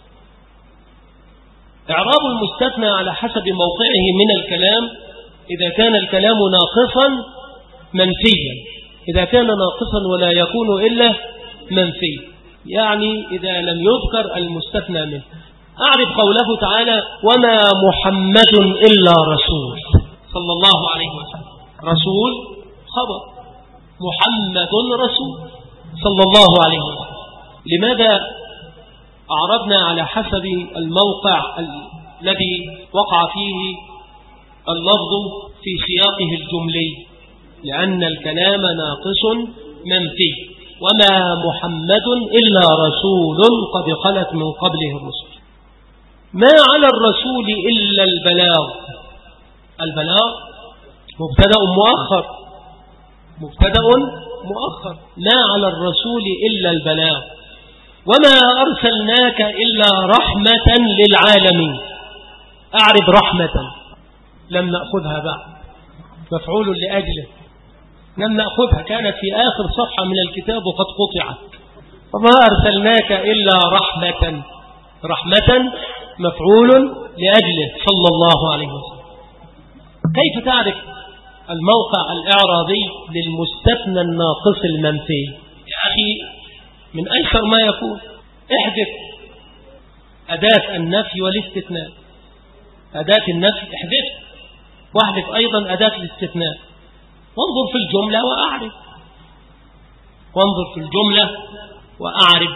إعراب المستثنى على حسب موقعه من الكلام: إذا كان الكلام ناقصا منفيا، إذا كان ناقصا ولا يكون إلا منفي، يعني إذا لم يذكر المستثنى منه. أعرف قوله تعالى: وما محمد إلا رسول صلى الله عليه وسلم. رسول خبر، محمد رسول صلى الله عليه وسلم. لماذا أعربنا على حسب الموقع الذي وقع فيه اللفظ في سياقه الجملي؟ لأن الكلام ناقص منفي. وما محمد إلا رسول قد خلت من قبله الرسل. ما على الرسول إلا البلاغ. البلاغ مبتدأ مؤخر، مبتدأ مؤخر. ما على الرسول إلا البلاغ. وما أرسلناك إلا رحمة للعالمين. أعرف رحمة لم نأخذها بعد، مفعول لأجله لم نأخذها، كانت في آخر صفحة من الكتاب وقد قطعت. وما أرسلناك إلا رحمة، رحمة مفعول لأجله صلى الله عليه وسلم. كيف تعرف الموقع الإعرابي للمستثنى الناقص المنفي؟ يا أخي من أيسر ما يكون احذف أداة النفي والاستثناء. أداة النفي احذف، واحذف أيضا أداة الاستثناء، وانظر في الجملة وأعرف، وانظر في الجملة وأعرف.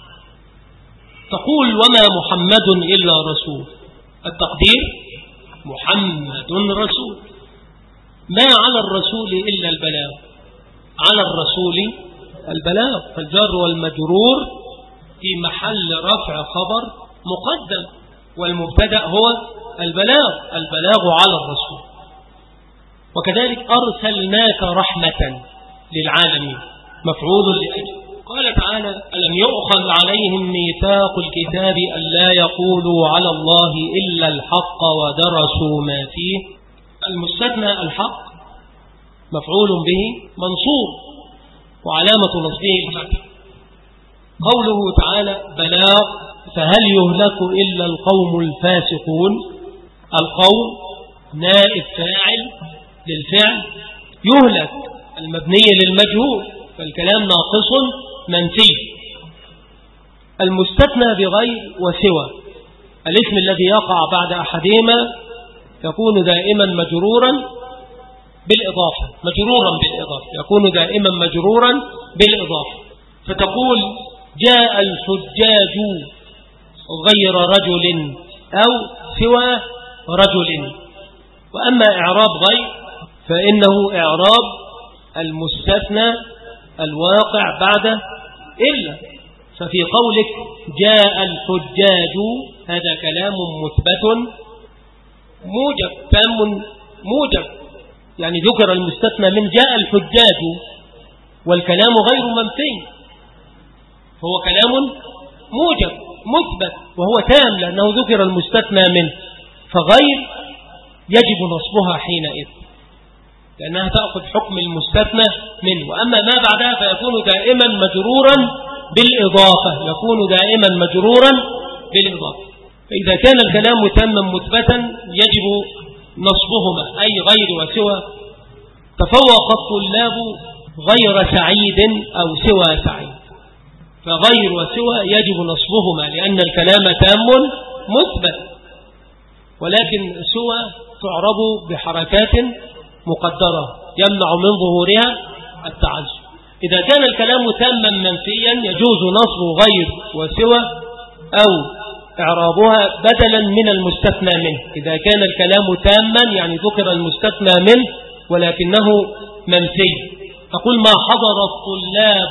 تقول وما محمد إلا رسول، التقدير محمد رسول. ما على الرسول إلا البلاغ. على الرسول البلاغ، فالجر والمجرور في محل رفع خبر مقدم، والمبتدأ هو البلاغ، البلاغ على الرسول. وكذلك أرسلناك رحمة للعالمين، مفعول لأجل. قال تعالى: ألم يؤخذ عليهم ميثاق الكتاب ألا يقولوا على الله إلا الحق ودرسوا ما فيه. المستثنى الحق مفعول به منصوب وعلامة نصبه الفتح. قوله تعالى بلاغ: فهل يهلك إلا القوم الفاسقون. القوم نائب فاعل للفعل، يهلك المبني للمجهول، فالكلام ناقص منفي. المستثنى بغير وسوى، الاسم الذي يقع بعد أحدهما يكون دائما مجرورا بالإضافة، مجرورا بالإضافة يكون دائما مجرورا بالإضافة. فتقول جاء الحجاج غير رجل أو سوى رجل. وأما إعراب غير فإنه إعراب المستثنى الواقع بعد إلا. ففي قولك جاء الحجاج هذا كلام مثبت موجب، تام موجب، يعني ذكر المستثنى من جاء الحجاج والكلام غير منفي، هو كلام موجب مثبت وهو تام لأنه ذكر المستثنى منه، فغير يجب نصبها حينئذ لأنها تأخذ حكم المستثنى منه. وأما ما بعدها فيكون دائما مجرورا بالإضافة، يكون دائما مجرورا بالإضافة. فإذا كان الكلام تاما مثبتا يجب نصبهما أي غير وسوى. تفوق الطلاب غير سعيد أو سوى سعيد، فغير وسوى يجب نصبهما لأن الكلام تام مثبت، ولكن سوى تعرب بحركات مقدرة يمنع من ظهورها التعجب. إذا كان الكلام تاما منفيا يجوز نصب غير وسوى أو إعرابها بدلا من المستثنى منه. إذا كان الكلام تاما يعني ذكر المستثنى منه ولكنه منفي، تقول ما حضر الطلاب،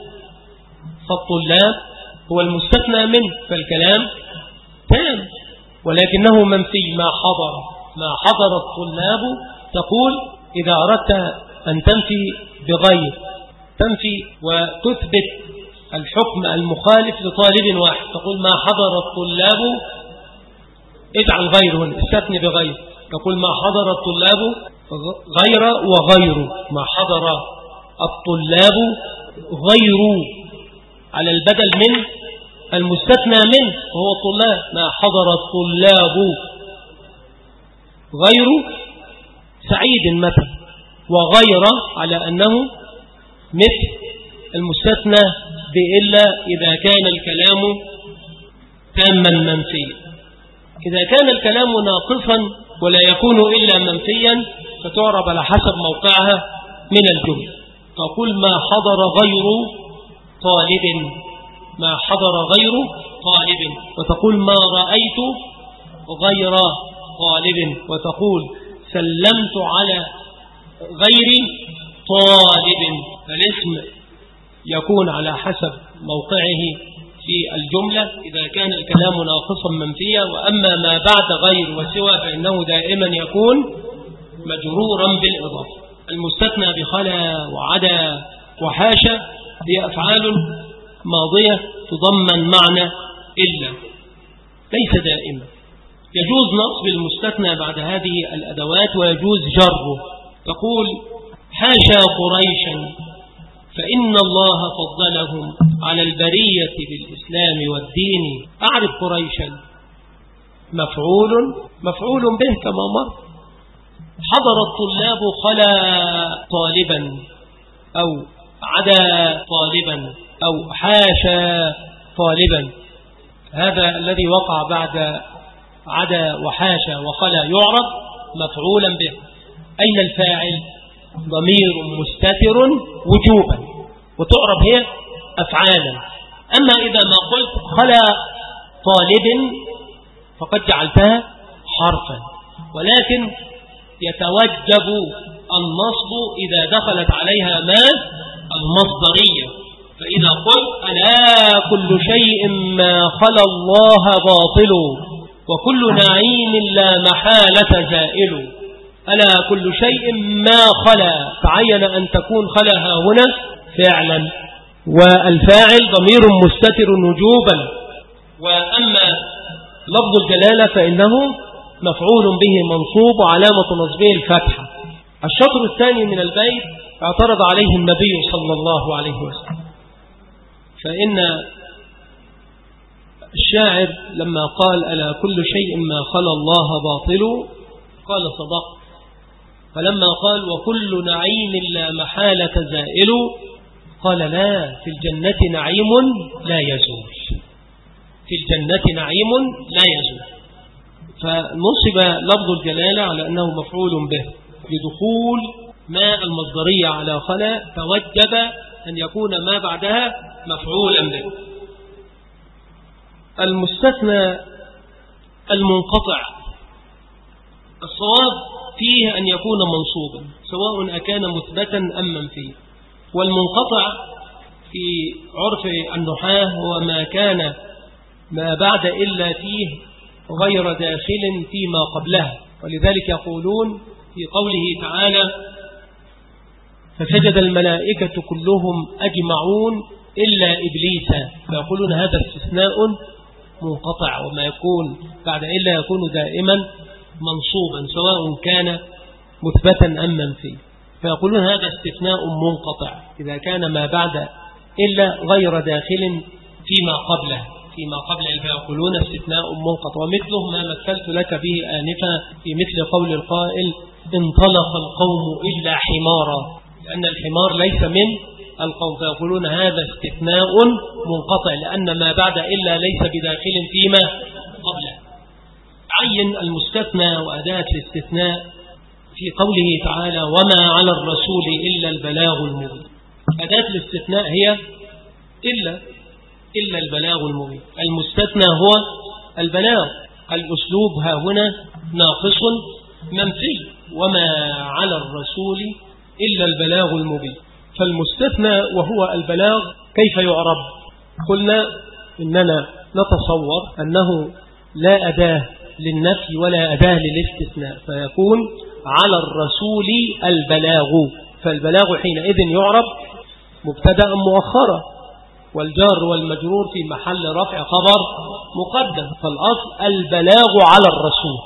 فالطلاب هو المستثنى منه فالكلام تام ولكنه منفي. ما حضر ما حضر الطلاب، تقول إذا أردت أن تنفي بغير تنفي وتثبت الحكم المخالف لطالب واحد، تقول ما حضر الطلاب، اجعل غير هنا استثني بغير، تقول ما حضر الطلاب غير وغير، ما حضر الطلاب غير على البدل من المستثنى منه وهو الطلاب، ما حضر الطلاب غير سعيد مثلا، وغير على أنه مثل المستثنى بإلا إذا كان الكلام تاما منفيا. إذا كان الكلام ناقصا ولا يكون إلا منفيا فتعرب على حسب موقعها من الجملة، تقول ما حضر غير طالب، ما حضر غير طالب، وتقول ما رأيت غير طالب، وتقول سلمت على غير طالب. فالاسم يكون على حسب موقعه في الجملة إذا كان الكلام ناقصا منفيا. وأما ما بعد غير وسوى فإنه دائما يكون مجرورا بالإضافة. المستثنى بخلا وعدا وحاشا هي أفعال ماضية تضمن معنى إلا، ليس دائما. يجوز نصب المستثنى بعد هذه الأدوات ويجوز جره. تقول حاشا قريشا فإن الله فضلهم على البرية بالإسلام والدين. أعرف قريشا مفعول مفعول به كما مر. حضر الطلاب خلا طالبا أو عدا طالبا أو حاشا طالبا، هذا الذي وقع بعد عدا وحاشا وخلا يعرف مفعولا به. أين الفاعل؟ ضمير مستتر وجوبا، وتعرب هي أفعالا. أما إذا ما قلت خلا طالب فقد جعلتها حرفا، ولكن يتوجب النصب إذا دخلت عليها ما المصدرية. فإذا قلت ألا كل شيء ما خلا الله باطل وكل نعيم لا محالة زائل، ألا كل شيء ما خلا، تعين أن تكون خلا هنا فعلا، والفاعل ضمير مستتر وجوبا. وأما لفظ الجلالة فإنه مفعول به منصوب وعلامة نصبه الفتحة. الشطر الثاني من البيت اعترض عليه النبي صلى الله عليه وسلم، فإن الشاعر لما قال ألا كل شيء ما خلا الله باطل قال صدق، فلما قال وكل نعيم لا محالة زائل قال لا، في الجنة نعيم لا يزول. في الجنة نعيم لا يزول. فنصب لفظ الجلالة على أنه مفعول به لدخول ما المصدرية على خلا، فوجب أن يكون ما بعدها مفعولا به. المستثنى المنقطع الصواب فيه أن يكون منصوبا سواء أكان مثبتا أم منفيا. والمنقطع في عرف النحاة هو ما كان ما بعد إلا فيه غير داخل فيما قبلها. ولذلك يقولون في قوله تعالى فسجد الملائكة كلهم أجمعون إلا إبليس، فيقولون هذا استثناء منقطع، وما يكون بعد إلا يكون دائما منصوبا سواء كان مثبتا أم منفيا. فيقولون هذا استثناء منقطع إذا كان ما بعد إلا غير داخل فيما قبله فيما قبل فيقولون استثناء منقطع. ومثله ما مثلت لك به آنفا في مثل قول القائل انطلق القوم إلا حمارا، لأن الحمار ليس من القوم، فيقولون هذا استثناء منقطع لأن ما بعد إلا ليس بداخل فيما قبله. عين المستثنى وأداة الاستثناء في قوله تعالى وما على الرسول إلا البلاغ المبين. أداة الاستثناء هي إلا إلا البلاغ المبين. المستثنى هو البلاغ. الأسلوب ها هنا ناقص منفي، وما على الرسول إلا البلاغ المبين. فالمستثنى وهو البلاغ كيف يعرب؟ قلنا إننا نتصور أنه لا أداة للنفي ولا أداة للاستثناء، فيكون على الرسول البلاغ، فالبلاغ حينئذ يعرب مبتدأ مؤخرا، والجار والمجرور في محل رفع خبر مقدم، فالأصل البلاغ على الرسول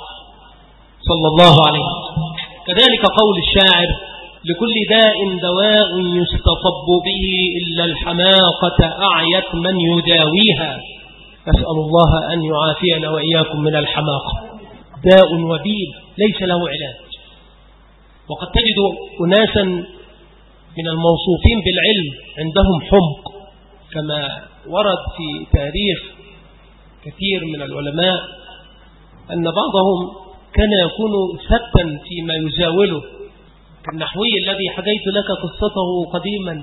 صلى الله عليه وسلم. كذلك قول الشاعر لكل داء دواء يستطب به إلا الحماقة أعيت من يداويها. أسأل الله أن يعافينا وإياكم من الحماقة، داء وبيل ليس له علاج. وقد تجد أناسا من الموصوفين بالعلم عندهم حمق، كما ورد في تاريخ كثير من العلماء أن بعضهم كان يكون ثبتا فيما يزاوله، كالنحوي الذي حكيت لك قصته قديما،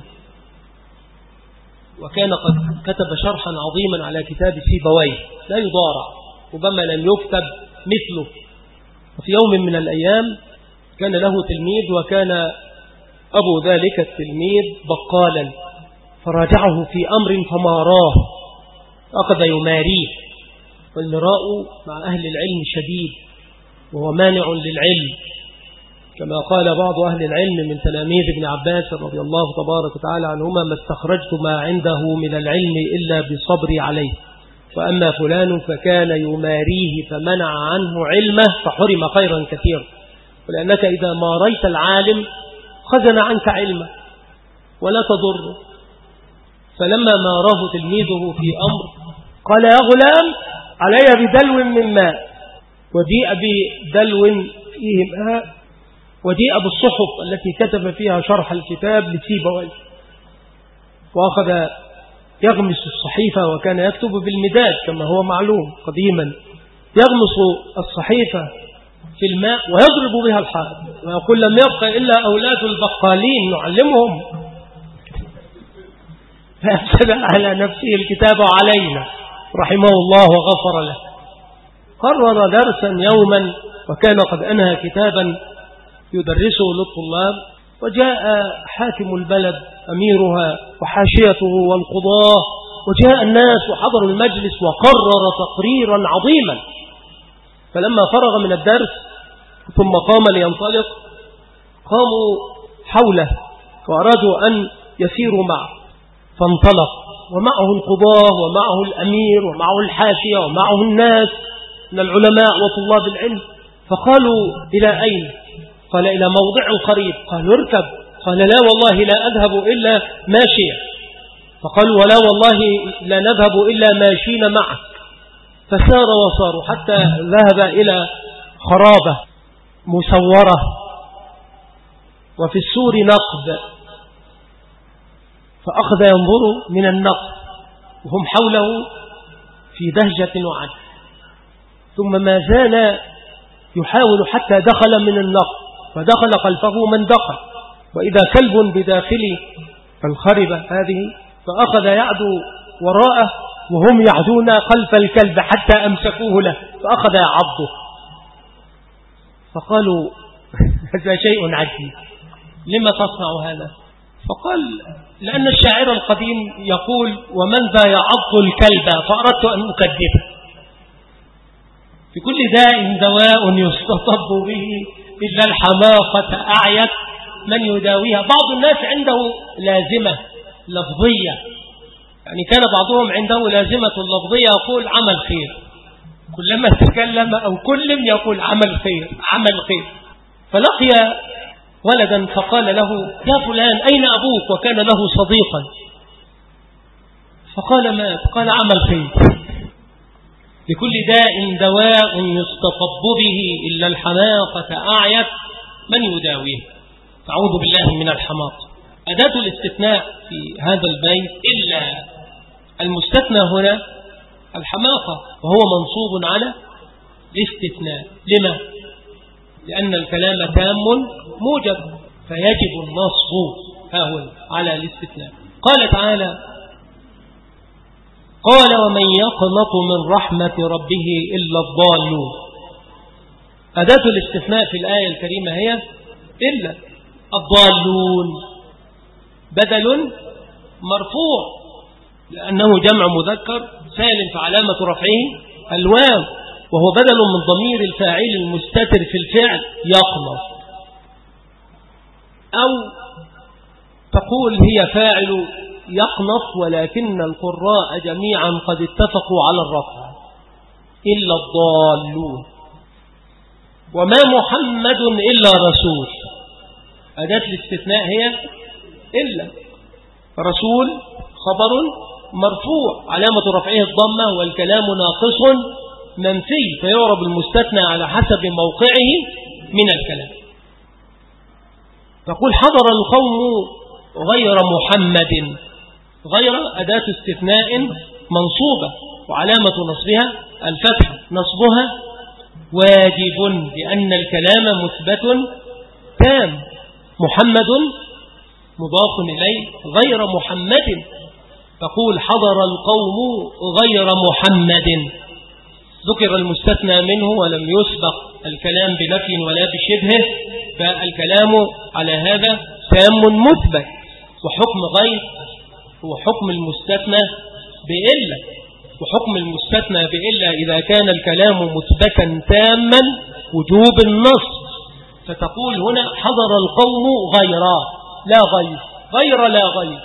وكان قد كتب شرحا عظيما على كتاب سيبويه لا يضارع، ربما لم يكتب مثله. وفي يوم من الأيام كان له تلميذ، وكان أبو ذلك التلميذ بقالا، فراجعه في أمر فماراه، أخذ يماريه، والمراء مع أهل العلم شديد وهو مانع للعلم، كما قال بعض أهل العلم من تلاميذ ابن عباس رضي الله تبارك وتعالى عنهما ما استخرجت ما عنده من العلم إلا بصبري عليه، وأما فلان فكان يماريه فمنع عنه علمه فحرم خيرا كثيرا، ولأنك إذا ماريت العالم خزن عنك علمه ولا تضره. فلما ماراه تلميذه في أمر قال يا غلام علي بدلو من ماء، وجيء بدلو فيه ماء، وجيء بالصحف التي كتب فيها شرح الكتاب لسيبويه، وأخذ يغمس الصحيفة، وكان يكتب بالمداد كما هو معلوم قديما، يغمس الصحيفة في الماء ويضرب بها الحائط، ويقول لم يبق إلا أولاد البقالين نعلمهم، فأفسد على نفسه الكتاب علينا رحمه الله وغفر له. قرر درسا يوما، وكان قد أنهى كتابا يدرسه للطلاب، وجاء حاكم البلد أميرها وحاشيته والقضاة، وجاء الناس وحضروا المجلس، وقرر تقريرا عظيما. فلما فرغ من الدرس ثم قام لينطلق، قاموا حوله وأرادوا أن يسيروا معه، فانطلق ومعه القضاة ومعه الأمير ومعه الحاشية ومعه الناس من العلماء وطلاب العلم. فقالوا إلى أين؟ قال إلى موضع قريب. قالوا اركب. قال لا والله لا أذهب إلا ماشيا. فقالوا ولا والله لا نذهب إلا ماشين معك. فسار وصاروا حتى ذهب إلى خرابة مسورة وفي السور نقب، فأخذ ينظر من النقب وهم حوله في بهجة وعجب، ثم ما زال يحاول حتى دخل من النقب، فدخل خلفه من دخل، وإذا كلب بداخل الخربة هذه، فأخذ يعدو وراءه وهم يعدون خلف الكلب حتى أمسكوه له، فأخذ يعضه. فقالوا هذا شيء عجيب، لما تصنع هذا؟ فقال لأن الشاعر القديم يقول ومن ذا يعض الكلب، فأردت أن أكذبه. في كل داء دواء يستطب به إلا الحماقة أعيت من يداويها. بعض الناس عنده لازمة لفظية، يعني كان بعضهم عنده لازمة لفظية يقول عمل خير، كلما تكلم أو كلم يقول عمل خير عمل خير. فلقي ولدا فقال له يا فلان أين أبوك؟ وكان له صديقا، فقال مات، قال عمل خير. لكل داء دواء يستطب به إلا الحماقة أعيت من يداويه. أعوذ بالله من الحماقة. أداة الاستثناء في هذا البيت إلا المستثنى هنا الحماقة، وهو منصوب على الاستثناء. لما؟ لأن الكلام تام موجب، فيجب النصب هاهو على الاستثناء. قال تعالى قال ومن يقنط من رحمة ربه إلا الضالون. أداة الاستثناء في الآية الكريمة هي إلا الضالون، بدل مرفوع لأنه جمع مذكر سالم، فعلامة رفعه الواو، وهو بدل من ضمير الفاعل المستتر في الفعل يقنط، أو تقول هي فاعل يقنط ولكن القراء جميعا قد اتفقوا على الرفع إلا الضالون. وما محمد إلا رسول. أداة الاستثناء هي إلا رسول، خبر مرفوع علامة رفعه الضمة، والكلام ناقص منفي، فيعرب المستثنى على حسب موقعه من الكلام. تقول حضر القوم غير محمد. غير أداة استثناء منصوبة وعلامة نصبها الفتح، نصبها واجب لأن الكلام مثبت تام. محمد مضاف إليه غير محمد، تقول حضر القوم غير محمد. ذكر المستثنى منه ولم يسبق الكلام بنفي ولا بشبهه، فالكلام على هذا تام مثبت. وحكم غير هو حكم المستثنى بإلا، وحكم المستثنى بإلا إذا كان الكلام مثبتا تاما وجوب النصب. فتقول هنا حضر القوم غير، لا غير، غير لا غير،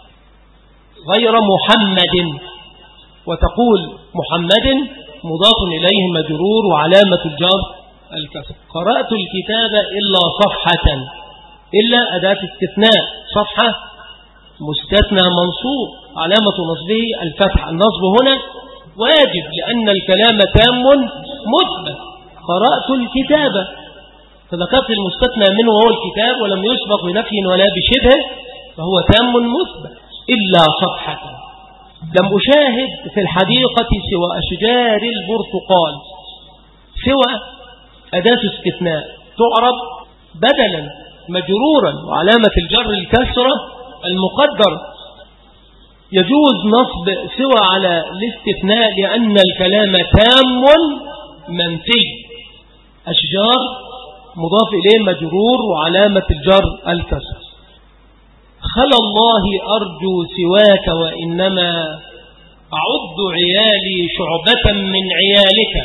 غير محمد. وتقول محمد مضاف إليه مجرور وعلامة الجر الكسر. قرأت الكتاب إلا صفحة. إلا أداة استثناء، صفحة مستثنى منصوب علامة نصبه الفتح. النصب هنا واجب لأن الكلام تام مثبت. قرأت الكتاب، فذكرت المستثنى منه وهو الكتاب ولم يسبق بنفي ولا بشبه، فهو تام مثبت. إلا صفحة. لم أشاهد في الحديقة سوى أشجار البرتقال. سوى أداة استثناء تعرب بدلا مجرورا وعلامة الجر الكسرة المقدر. يجوز نصب سوى على الاستثناء لأن الكلام تام منفي. أشجار مضاف إليه مجرور وعلامة الجر الكسر. خلى الله أرجو سواك وإنما أعد عيالي شعبة من عيالك.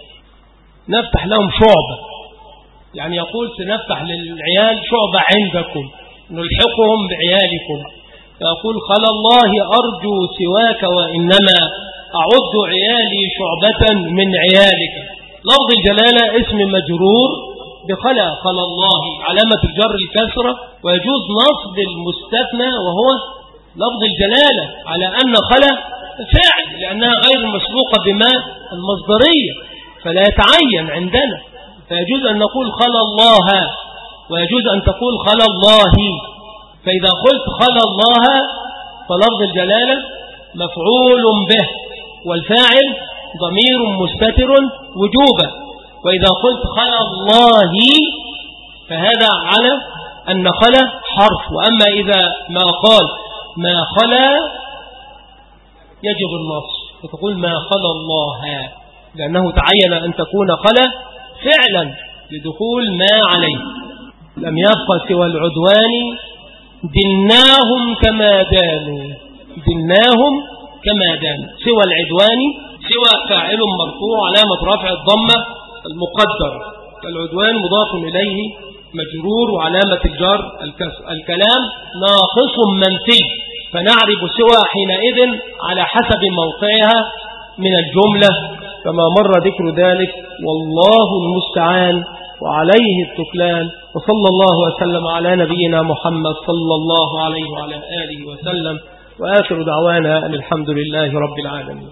نفتح لهم شعبة، يعني يقول سنفتح للعيال شعبة عندكم نلحقهم بعيالكم. يقول خلى الله أرجو سواك وإنما أعد عيالي شعبة من عيالك. لفظ الجلالة اسم مجرور بخلا، خلى الله علامة الجر الكسرة، ويجوز نصب المستثنى وهو لفظ الجلالة على أن خلا فاعل لأنها غير مسبوقة بما المصدرية، فلا يتعين عندنا، فيجوز أن نقول خلى الله ويجوز أن تقول خلى الله. فإذا قلت خلى الله فلفظ الجلالة مفعول به والفاعل ضمير مستتر وجوبا. وإذا قلت خلا الله فهذا على أن خلا حرف، وأما إذا ما قال ما خلا يجب النص، فتقول ما خلا الله، لأنه تعين أن تكون خلا فعلا لدخول ما عليه. لم يبقى سوى العدوان دناهم كما دانوا، دناهم كما دانوا. سوى العدوان سوى فاعل مرفوع علامة رفع الضمة المقدر، العدوان مضاف إليه مجرور وعلامة الجر الكسر. الكلام ناقص منفي، فنعرف سوى حينئذ على حسب موقعها من الجملة كما مر ذكر ذلك، والله المستعان وعليه التكلان. وصلى الله وسلم على نبينا محمد صلى الله عليه وعلى آله وسلم، وآخر دعوانا أن الحمد لله رب العالمين.